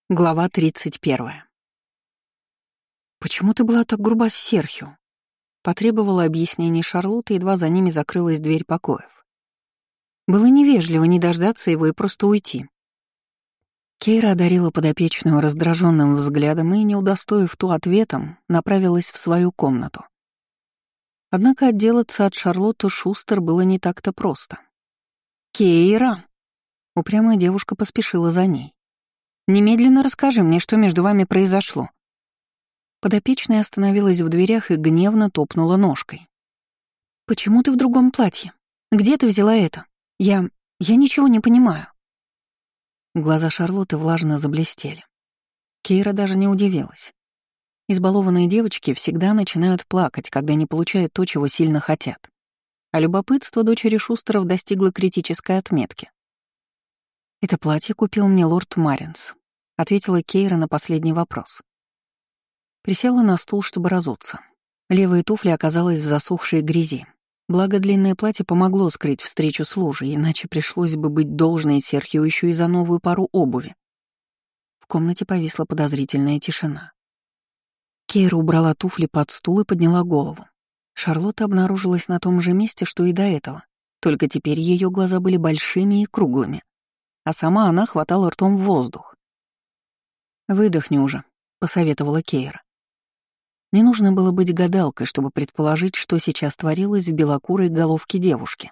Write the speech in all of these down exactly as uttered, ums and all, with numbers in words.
Глава тридцать первая. «Почему ты была так груба с Серхио?» Потребовала объяснений Шарлотта, едва за ними закрылась дверь покоев. Было невежливо не дождаться его и просто уйти. Кейра одарила подопечную раздраженным взглядом и, не удостоив ту ответом, направилась в свою комнату. Однако отделаться от Шарлотты Шустер было не так-то просто. «Кейра!» Упрямая девушка поспешила за ней. «Немедленно расскажи мне, что между вами произошло». Подопечная остановилась в дверях и гневно топнула ножкой. «Почему ты в другом платье? Где ты взяла это? Я... я ничего не понимаю». Глаза Шарлотты влажно заблестели. Кейра даже не удивилась. Избалованные девочки всегда начинают плакать, когда не получают то, чего сильно хотят. А любопытство дочери Шустеров достигло критической отметки. «Это платье купил мне лорд Маринс», — ответила Кейра на последний вопрос. Присела на стул, чтобы разуться. Левая туфля оказалась в засохшей грязи. Благо, длинное платье помогло скрыть встречу с лужей, иначе пришлось бы быть должной Серхио еще и за новую пару обуви. В комнате повисла подозрительная тишина. Кейра убрала туфли под стул и подняла голову. Шарлотта обнаружилась на том же месте, что и до этого, только теперь ее глаза были большими и круглыми, а сама она хватала ртом в воздух. «Выдохни уже», — посоветовала Кейра. Не нужно было быть гадалкой, чтобы предположить, что сейчас творилось в белокурой головке девушки.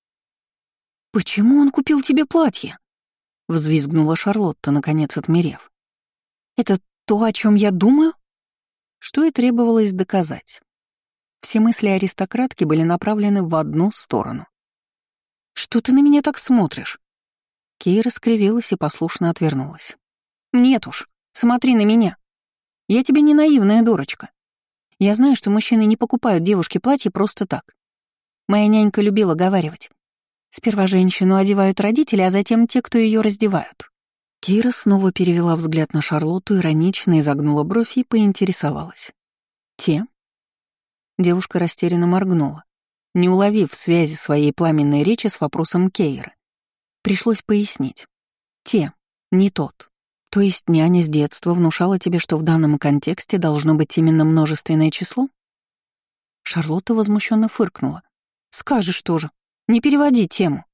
«Почему он купил тебе платье?» — взвизгнула Шарлотта, наконец отмерев. «Это то, о чем я думаю?» Что и требовалось доказать. Все мысли аристократки были направлены в одну сторону. «Что ты на меня так смотришь?» Кейра скривилась и послушно отвернулась. «Нет уж, смотри на меня. Я тебе не наивная дурочка. Я знаю, что мужчины не покупают девушке платье просто так. Моя нянька любила говаривать. Сперва женщину одевают родители, а затем те, кто ее раздевают». Кейра снова перевела взгляд на Шарлотту, иронично изогнула бровь и поинтересовалась. «Те?» Девушка растерянно моргнула, не уловив связи своей пламенной речи с вопросом Кейры. Пришлось пояснить. «Те, не тот. То есть няня с детства внушала тебе, что в данном контексте должно быть именно множественное число?» Шарлотта возмущенно фыркнула. «Скажешь тоже. Не переводи тему».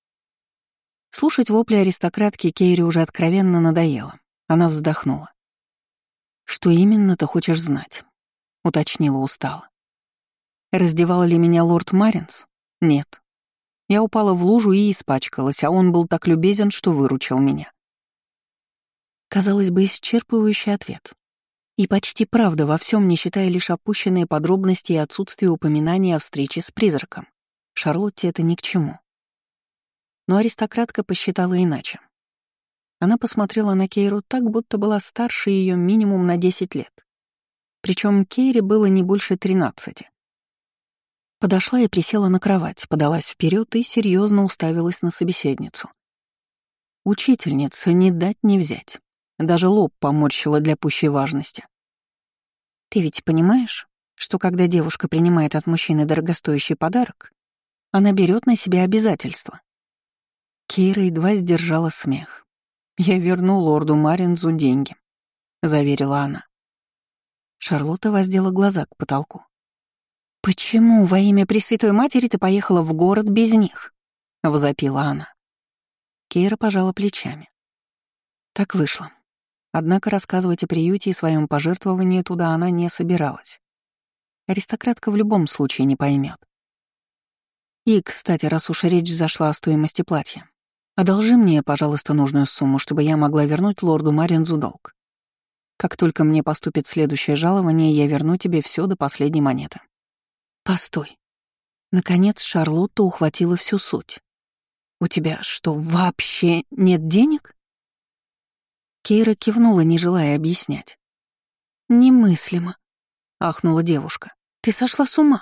Слушать вопли аристократки Кейре уже откровенно надоело. Она вздохнула. «Что именно ты хочешь знать?» — уточнила устало. «Раздевал ли меня лорд Маринс? Нет. Я упала в лужу и испачкалась, а он был так любезен, что выручил меня». Казалось бы, исчерпывающий ответ. И почти правда во всем, не считая лишь опущенные подробности и отсутствие упоминания о встрече с призраком. Шарлотте это ни к чему. Но аристократка посчитала иначе. Она посмотрела на Кейру так, будто была старше ее минимум на десять лет. Причем Кейре было не больше тринадцати. Подошла и присела на кровать, подалась вперед и серьезно уставилась на собеседницу. Учительница не дать не взять. Даже лоб поморщила для пущей важности. «Ты ведь понимаешь, что когда девушка принимает от мужчины дорогостоящий подарок, она берет на себя обязательства?» Кейра едва сдержала смех. «Я верну лорду Маринзу деньги», — заверила она. Шарлотта воздела глаза к потолку. «Почему во имя Пресвятой Матери ты поехала в город без них?» — возопила она. Кейра пожала плечами. Так вышло. Однако рассказывать о приюте и своем пожертвовании туда она не собиралась. Аристократка в любом случае не поймет. И, кстати, раз уж речь зашла о стоимости платья, одолжи мне, пожалуйста, нужную сумму, чтобы я могла вернуть лорду Маринзу долг. Как только мне поступит следующее жалование, я верну тебе все до последней монеты». «Постой». Наконец Шарлотта ухватила всю суть. «У тебя что, вообще нет денег?» Кейра кивнула, не желая объяснять. «Немыслимо», — ахнула девушка. «Ты сошла с ума».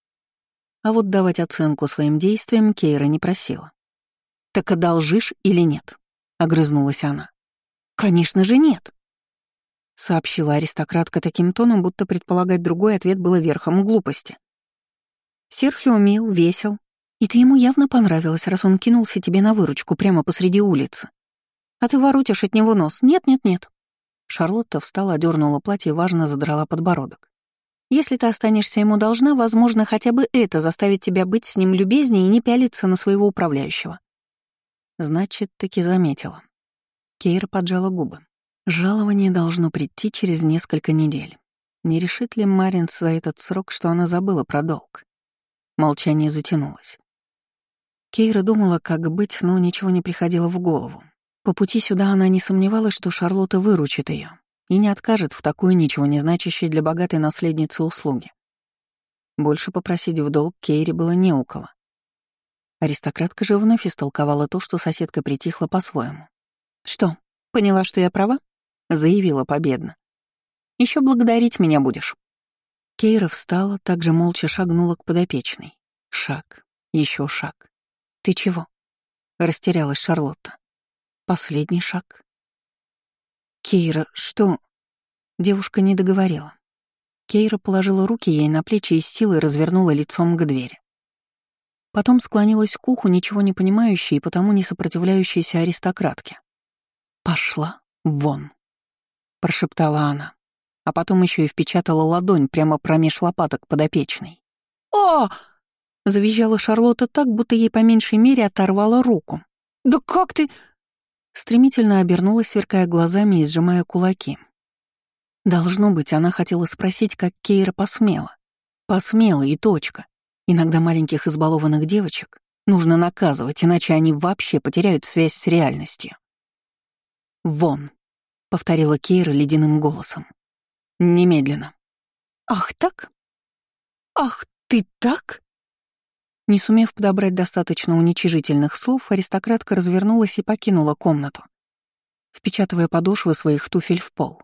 А вот давать оценку своим действиям Кейра не просила. «Так одолжишь или нет?» — огрызнулась она. «Конечно же нет», — сообщила аристократка таким тоном, будто предполагать другой ответ было верхом глупости. «Серхио мил, весел, и ты ему явно понравилась, раз он кинулся тебе на выручку прямо посреди улицы. А ты воротишь от него нос. Нет-нет-нет, Шарлотта встала, одернула платье и важно задрала подбородок. «Если ты останешься ему должна, возможно, хотя бы это заставит тебя быть с ним любезнее и не пялиться на своего управляющего». Значит, таки заметила. Кейра поджала губы. Жалование должно прийти через несколько недель. Не решит ли Маринс за этот срок, что она забыла про долг? Молчание затянулось. Кейра думала, как быть, но ничего не приходило в голову. По пути сюда она не сомневалась, что Шарлотта выручит ее и не откажет в такой ничего не значащей для богатой наследницы услуги. Больше попросить в долг Кейре было не у кого. Аристократка же вновь истолковала то, что соседка притихла по-своему. «Что, поняла, что я права?» — заявила победно. «Еще благодарить меня будешь». Кейра встала, также молча шагнула к подопечной. Шаг, еще шаг. «Ты чего?» — растерялась Шарлотта. «Последний шаг». «Кейра, что?» Девушка не договорила. Кейра положила руки ей на плечи и с силой развернула лицом к двери. Потом склонилась к уху, ничего не понимающей и потому не сопротивляющейся аристократке. «Пошла вон», — прошептала она, а потом еще и впечатала ладонь прямо промеж лопаток подопечной. «О!» — завизжала Шарлотта так, будто ей по меньшей мере оторвала руку. «Да как ты...» Стремительно обернулась, сверкая глазами и сжимая кулаки. Должно быть, она хотела спросить, как Кейра посмела. Посмела и точка. Иногда маленьких избалованных девочек нужно наказывать, иначе они вообще потеряют связь с реальностью. «Вон», — повторила Кейра ледяным голосом. «Немедленно». «Ах так? Ах, ты так?» Не сумев подобрать достаточно уничижительных слов, аристократка развернулась и покинула комнату, впечатывая подошвы своих туфель в пол.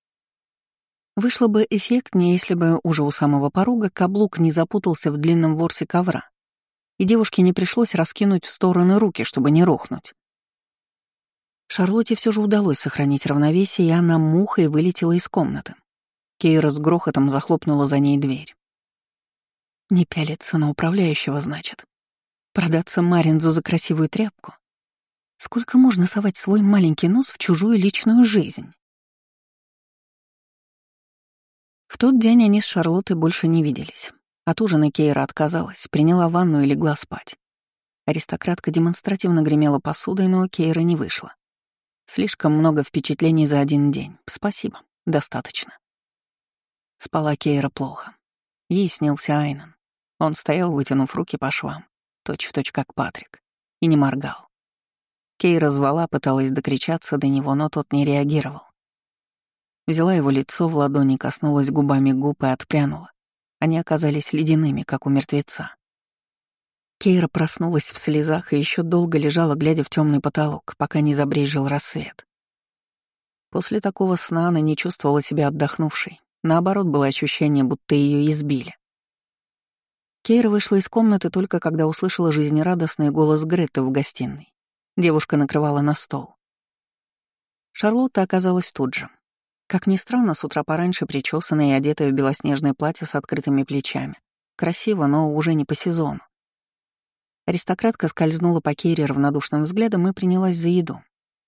Вышло бы эффектнее, если бы уже у самого порога каблук не запутался в длинном ворсе ковра, и девушке не пришлось раскинуть в стороны руки, чтобы не рухнуть. Шарлотте все же удалось сохранить равновесие, и она мухой вылетела из комнаты. Кейра с грохотом захлопнула за ней дверь. Не пялиться на управляющего, значит. Продаться Маринзу за красивую тряпку. Сколько можно совать свой маленький нос в чужую личную жизнь? В тот день они с Шарлоттой больше не виделись. От ужина Кейра отказалась, приняла ванну и легла спать. Аристократка демонстративно гремела посудой, но Кейра не вышла. Слишком много впечатлений за один день. Спасибо, достаточно. Спала Кейра плохо. Ей снился Айнан. Он стоял, вытянув руки по швам, точь-в-точь как Патрик, и не моргал. Кейра звала, пыталась докричаться до него, но тот не реагировал. Взяла его лицо в ладони, коснулась губами губ и отпрянула. Они оказались ледяными, как у мертвеца. Кейра проснулась в слезах и еще долго лежала, глядя в темный потолок, пока не забрезжил рассвет. После такого сна она не чувствовала себя отдохнувшей. Наоборот, было ощущение, будто ее избили. Кейра вышла из комнаты только когда услышала жизнерадостный голос Греты в гостиной. Девушка накрывала на стол. Шарлотта оказалась тут же. Как ни странно, с утра пораньше причесанная и одетая в белоснежное платье с открытыми плечами. Красиво, но уже не по сезону. Аристократка скользнула по Кейре равнодушным взглядом и принялась за еду.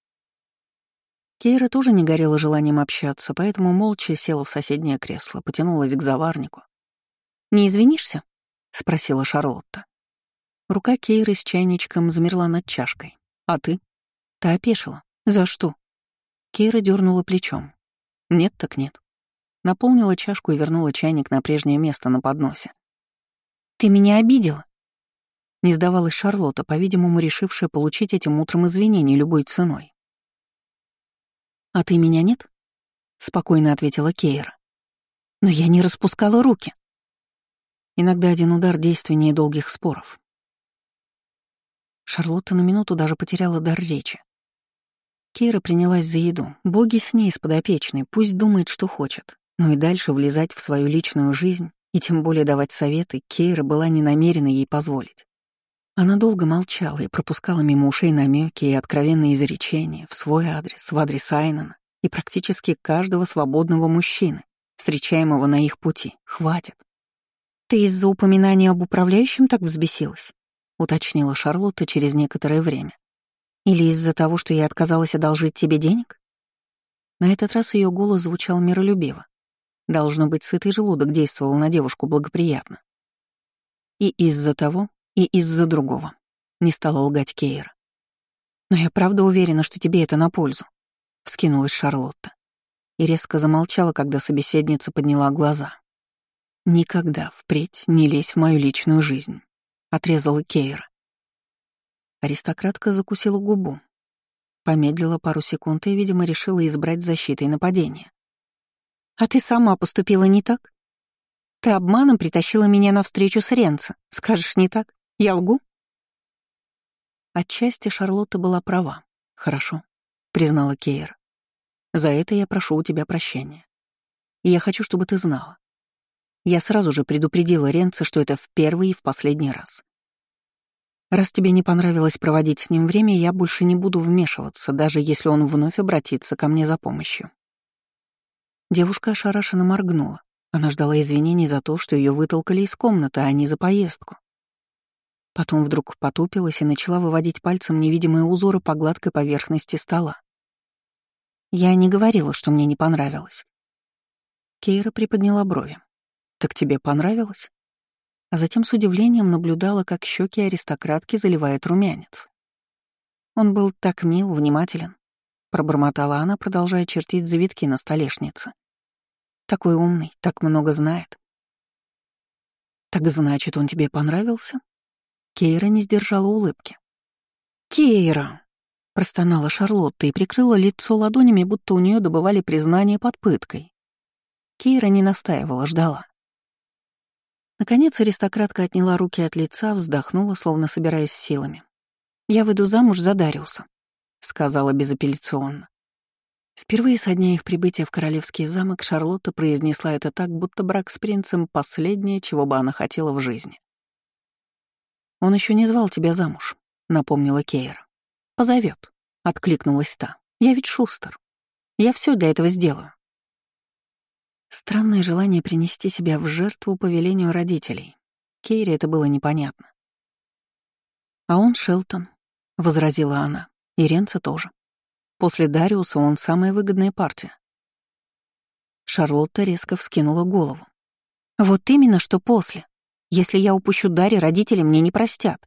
Кейра тоже не горела желанием общаться, поэтому молча села в соседнее кресло, потянулась к заварнику. «Не извинишься?» — спросила Шарлотта. Рука Кейры с чайничком замерла над чашкой. «А ты?» Та опешила. «За что?» Кейра дернула плечом. «Нет так нет». Наполнила чашку и вернула чайник на прежнее место на подносе. «Ты меня обидела?» Не сдавалась Шарлотта, по-видимому, решившая получить этим утром извинения любой ценой. «А ты меня нет?» — спокойно ответила Кейра. «Но я не распускала руки». Иногда один удар действеннее долгих споров. Шарлотта на минуту даже потеряла дар речи. Кейра принялась за еду. Боги с ней, с подопечной, пусть думает, что хочет. Но и дальше влезать в свою личную жизнь, и тем более давать советы, Кейра была не намерена ей позволить. Она долго молчала и пропускала мимо ушей намеки и откровенные изречения в свой адрес, в адрес Айнана и практически каждого свободного мужчины, встречаемого на их пути. Хватит. «Ты из-за упоминания об управляющем так взбесилась?» — уточнила Шарлотта через некоторое время. «Или из-за того, что я отказалась одолжить тебе денег?» На этот раз ее голос звучал миролюбиво. Должно быть, сытый желудок действовал на девушку благоприятно. И из-за того, и из-за другого. Не стала лгать Кейра. «Но я правда уверена, что тебе это на пользу», — вскинулась Шарлотта. И резко замолчала, когда собеседница подняла глаза. «Никогда впредь не лезь в мою личную жизнь», — отрезала Кейра. Аристократка закусила губу. Помедлила пару секунд и, видимо, решила избрать защитой нападения. «А ты сама поступила не так? Ты обманом притащила меня на встречу с Ренцо. Скажешь, не так? Я лгу?» Отчасти Шарлотта была права. «Хорошо», — признала Кейра. «За это я прошу у тебя прощения. И я хочу, чтобы ты знала. Я сразу же предупредила Ренцо, что это в первый и в последний раз. Раз тебе не понравилось проводить с ним время, я больше не буду вмешиваться, даже если он вновь обратится ко мне за помощью». Девушка ошарашенно моргнула. Она ждала извинений за то, что ее вытолкали из комнаты, а не за поездку. Потом вдруг потупилась и начала выводить пальцем невидимые узоры по гладкой поверхности стола. «Я не говорила, что мне не понравилось». Кейра приподняла брови. «Так тебе понравилось?» А затем с удивлением наблюдала, как щеки аристократки заливает румянец. «Он был так мил, внимателен», — пробормотала она, продолжая чертить завитки на столешнице. «Такой умный, так много знает». «Так значит, он тебе понравился?» Кейра не сдержала улыбки. «Кейра!» — простонала Шарлотта и прикрыла лицо ладонями, будто у нее добывали признание под пыткой. Кейра не настаивала, ждала. Наконец аристократка отняла руки от лица, вздохнула, словно собираясь с силами. «Я выйду замуж за Дариуса», — сказала безапелляционно. Впервые со дня их прибытия в королевский замок Шарлотта произнесла это так, будто брак с принцем — последнее, чего бы она хотела в жизни. «Он еще не звал тебя замуж», — напомнила Кейра. «Позовет», — откликнулась та. «Я ведь шустер. Я все для этого сделаю». Странное желание принести себя в жертву по велению родителей. Кейре это было непонятно. «А он Шелтон», — возразила она, — «и Ренцо тоже. После Дариуса он самая выгодная партия». Шарлотта резко вскинула голову. «Вот именно, что после. Если я упущу Дари, родители мне не простят».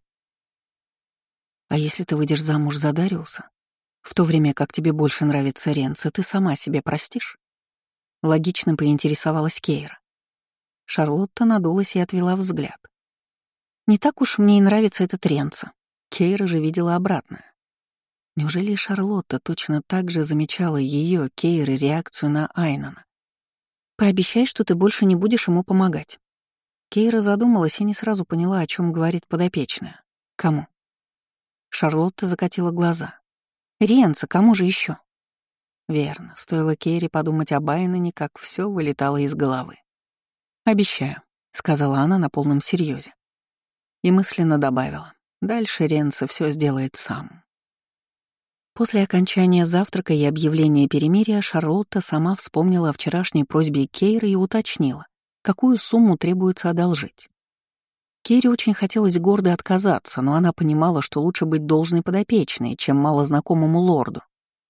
«А если ты выйдешь замуж за Дариуса, в то время как тебе больше нравится Ренцо, ты сама себе простишь?» Логично поинтересовалась Кейра. Шарлотта надулась и отвела взгляд. «Не так уж мне и нравится этот Ренцо». Кейра же видела обратное. Неужели Шарлотта точно так же замечала ее, Кейры, реакцию на Айнана? «Пообещай, что ты больше не будешь ему помогать». Кейра задумалась и не сразу поняла, о чем говорит подопечная. «Кому?» Шарлотта закатила глаза. «Ренцо, кому же еще?» Верно, стоило Кейре подумать об Айнане, как все вылетало из головы. «Обещаю», — сказала она на полном серьезе. И мысленно добавила: «Дальше Ренцо все сделает сам». После окончания завтрака и объявления перемирия Шарлотта сама вспомнила о вчерашней просьбе Кейры и уточнила, какую сумму требуется одолжить. Кейре очень хотелось гордо отказаться, но она понимала, что лучше быть должной подопечной, чем малознакомому лорду.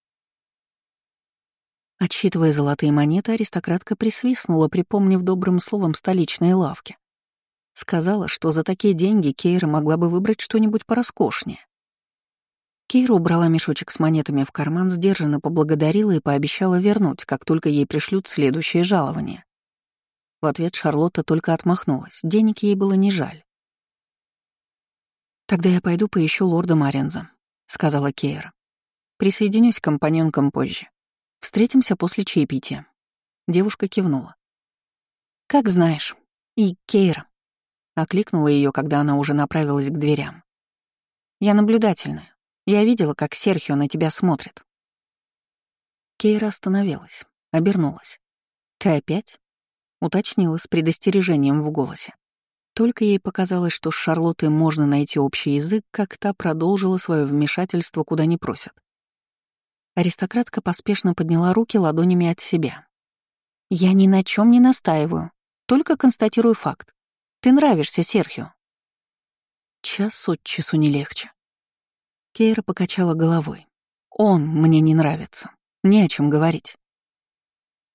Отсчитывая золотые монеты, аристократка присвистнула, припомнив добрым словом столичные лавки. Сказала, что за такие деньги Кейра могла бы выбрать что-нибудь пороскошнее. Кейра убрала мешочек с монетами в карман, сдержанно поблагодарила и пообещала вернуть, как только ей пришлют следующее жалование. В ответ Шарлотта только отмахнулась, денег ей было не жаль. «Тогда я пойду поищу лорда Маренза», — сказала Кейра. «Присоединюсь к компаньонкам позже. Встретимся после чаепития». Девушка кивнула. «Как знаешь. И Кейра», — окликнула ее, когда она уже направилась к дверям. «Я наблюдательная. Я видела, как Серхио на тебя смотрит». Кейра остановилась, обернулась. «Ты опять?» — уточнила с предостережением в голосе. Только ей показалось, что с Шарлоттой можно найти общий язык, как та продолжила свое вмешательство, куда не просят. Аристократка поспешно подняла руки ладонями от себя. «Я ни на чем не настаиваю, только констатирую факт. Ты нравишься Серхио». Час от часу не легче. Кейра покачала головой. «Он мне не нравится. Не о чем говорить.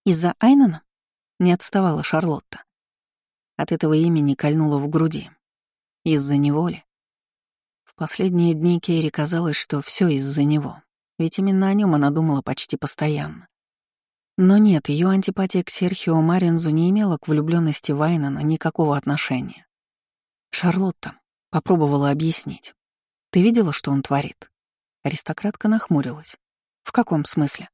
Из-за Айнана? Не отставала Шарлотта. От этого имени кольнуло в груди. Из-за него ли? В последние дни Кейри казалось, что все из-за него, ведь именно о нем она думала почти постоянно. Но нет, ее антипатия к Серхио Маринзу не имела к влюбленности Вайнана никакого отношения. «Шарлотта», — попробовала объяснить. «Ты видела, что он творит?» Аристократка нахмурилась. «В каком смысле?»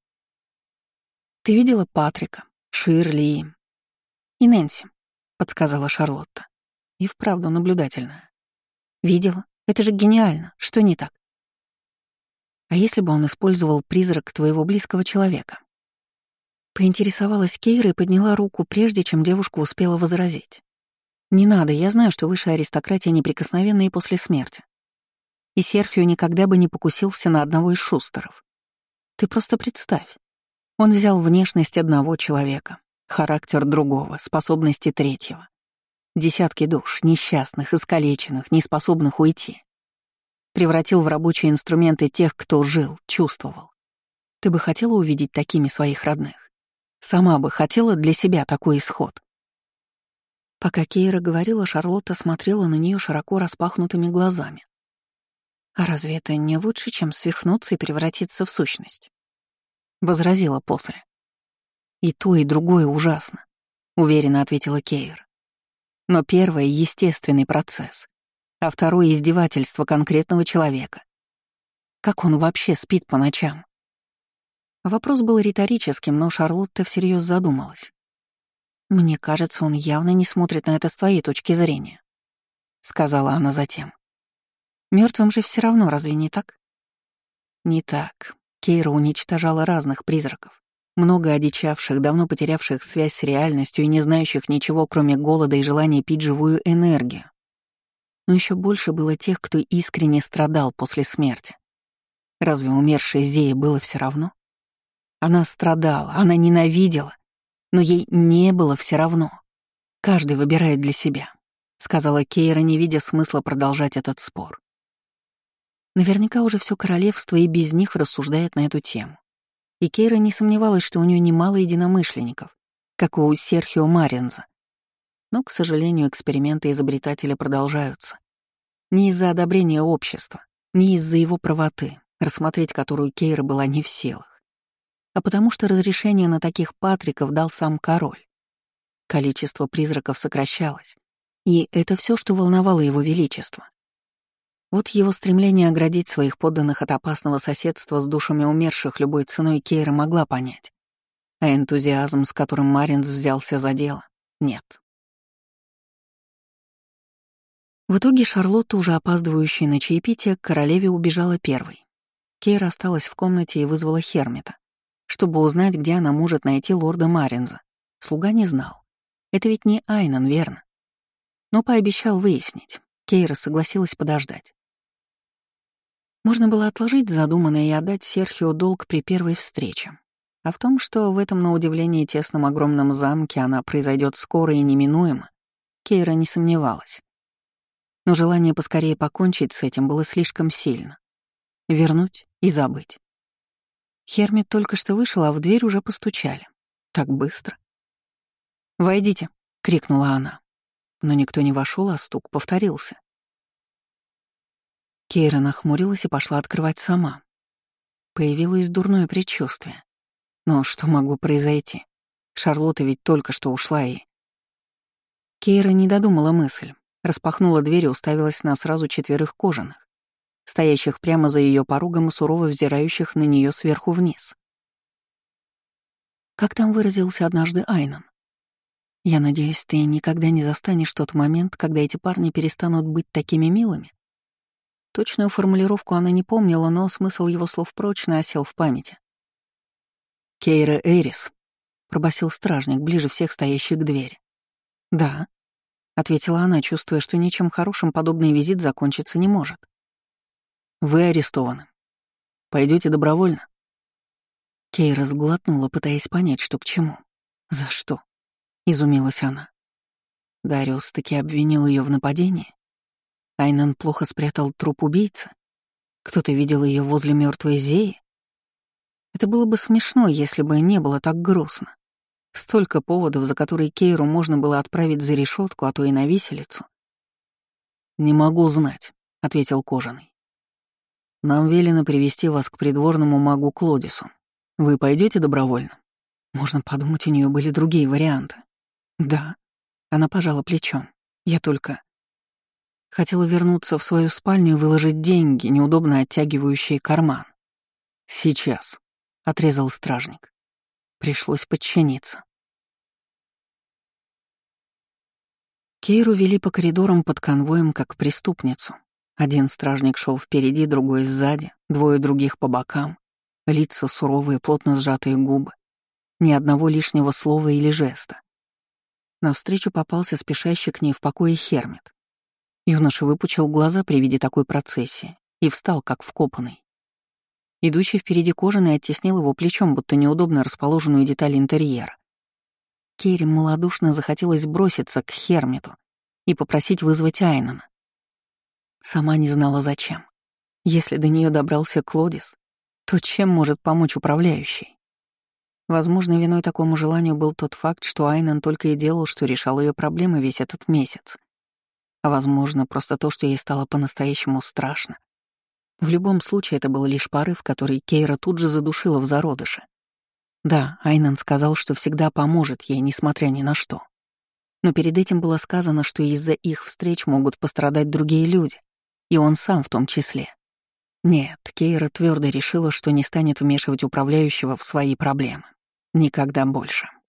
«Ты видела Патрика, Ширли и... и Нэнси», — подсказала Шарлотта. И вправду наблюдательная. «Видела? Это же гениально. Что не так?» «А если бы он использовал призрак твоего близкого человека?» Поинтересовалась Кейра и подняла руку, прежде чем девушка успела возразить. «Не надо, я знаю, что высшая аристократия неприкосновенна и после смерти. И Серхио никогда бы не покусился на одного из шустеров. Ты просто представь. Он взял внешность одного человека, характер другого, способности третьего. Десятки душ, несчастных, искалеченных, неспособных уйти. Превратил в рабочие инструменты тех, кто жил, чувствовал. Ты бы хотела увидеть такими своих родных? Сама бы хотела для себя такой исход?» Пока Кейра говорила, Шарлотта смотрела на нее широко распахнутыми глазами. «А разве это не лучше, чем свихнуться и превратиться в сущность?» Возразила после. «И то, и другое ужасно», — уверенно ответила Кейра. «Но первое — естественный процесс, а второе — издевательство конкретного человека. Как он вообще спит по ночам?» Вопрос был риторическим, но Шарлотта всерьез задумалась. «Мне кажется, он явно не смотрит на это с твоей точки зрения», — сказала она затем. Мертвым же все равно, разве не так?» «Не так. Кейра уничтожала разных призраков, много одичавших, давно потерявших связь с реальностью и не знающих ничего, кроме голода и желания пить живую энергию. Но еще больше было тех, кто искренне страдал после смерти. Разве умершей Зее было все равно? Она страдала, она ненавидела, но ей не было все равно. Каждый выбирает для себя», — сказала Кейра, не видя смысла продолжать этот спор. Наверняка уже все королевство и без них рассуждает на эту тему. И Кейра не сомневалась, что у нее немало единомышленников, как у Серхио Маринза. Но, к сожалению, эксперименты изобретателя продолжаются. Не из-за одобрения общества, не из-за его правоты, рассмотреть которую Кейра была не в силах, а потому что разрешение на таких патриков дал сам король. Количество призраков сокращалось, и это все, что волновало его величество. Вот его стремление оградить своих подданных от опасного соседства с душами умерших любой ценой Кейра могла понять, а энтузиазм, с которым Маринс взялся за дело, нет. В итоге Шарлотта, уже опаздывающая на чаепитие, к королеве убежала первой. Кейра осталась в комнате и вызвала Хермита, чтобы узнать, где она может найти лорда Маринза. Слуга не знал. Это ведь не Айнан, верно? Но пообещал выяснить. Кейра согласилась подождать. Можно было отложить задуманное и отдать Серхио долг при первой встрече. А в том, что в этом, на удивление, тесном огромном замке она произойдет скоро и неминуемо, Кейра не сомневалась. Но желание поскорее покончить с этим было слишком сильно. Вернуть и забыть. Хермит только что вышел, а в дверь уже постучали. Так быстро. «Войдите!» — крикнула она. Но никто не вошел, а стук повторился. Кейра нахмурилась и пошла открывать сама. Появилось дурное предчувствие. Но что могло произойти? Шарлотта ведь только что ушла и... Кейра не додумала мысль, распахнула дверь и уставилась на сразу четверых кожаных, стоящих прямо за ее порогом и сурово взирающих на нее сверху вниз. Как там выразился однажды Айнан? «Я надеюсь, ты никогда не застанешь тот момент, когда эти парни перестанут быть такими милыми». Точную формулировку она не помнила, но смысл его слов прочно осел в памяти. «Кейра Эрис», — пробасил стражник, ближе всех стоящий к двери. «Да», — ответила она, чувствуя, что ничем хорошим подобный визит закончиться не может. «Вы арестованы. Пойдете добровольно?» Кейра сглотнула, пытаясь понять, что к чему. «За что?» — изумилась она. Дариус таки обвинил ее в нападении? Айнан плохо спрятал труп убийцы? Кто-то видел ее возле мертвой Зеи? Это было бы смешно, если бы не было так грустно. Столько поводов, за которые Кейру можно было отправить за решетку, а то и на виселицу. «Не могу знать», — ответил Кожаный. «Нам велено привести вас к придворному магу Клодису. Вы пойдете добровольно?» Можно подумать, у нее были другие варианты. «Да». Она пожала плечом. «Я только...» Хотела вернуться в свою спальню и выложить деньги, неудобно оттягивающие карман. «Сейчас», — отрезал стражник. Пришлось подчиниться. Кейру вели по коридорам под конвоем, как преступницу. Один стражник шел впереди, другой сзади, двое других по бокам. Лица суровые, плотно сжатые губы. Ни одного лишнего слова или жеста. Навстречу попался спешащий к ней в покое Хермит. Юноша выпучил глаза при виде такой процессии и встал, как вкопанный. Идущий впереди Кожаный оттеснил его плечом, будто неудобно расположенную деталь интерьера. Кейре малодушно захотелось броситься к Хермиту и попросить вызвать Айнана. Сама не знала, зачем. Если до нее добрался Клодис, то чем может помочь управляющий? Возможно, виной такому желанию был тот факт, что Айнан только и делал, что решал ее проблемы весь этот месяц. А возможно, просто то, что ей стало по-настоящему страшно. В любом случае, это был лишь порыв, который Кейра тут же задушила в зародыше. Да, Айнан сказал, что всегда поможет ей, несмотря ни на что. Но перед этим было сказано, что из-за их встреч могут пострадать другие люди, и он сам в том числе. Нет, Кейра твердо решила, что не станет вмешивать управляющего в свои проблемы. Никогда больше.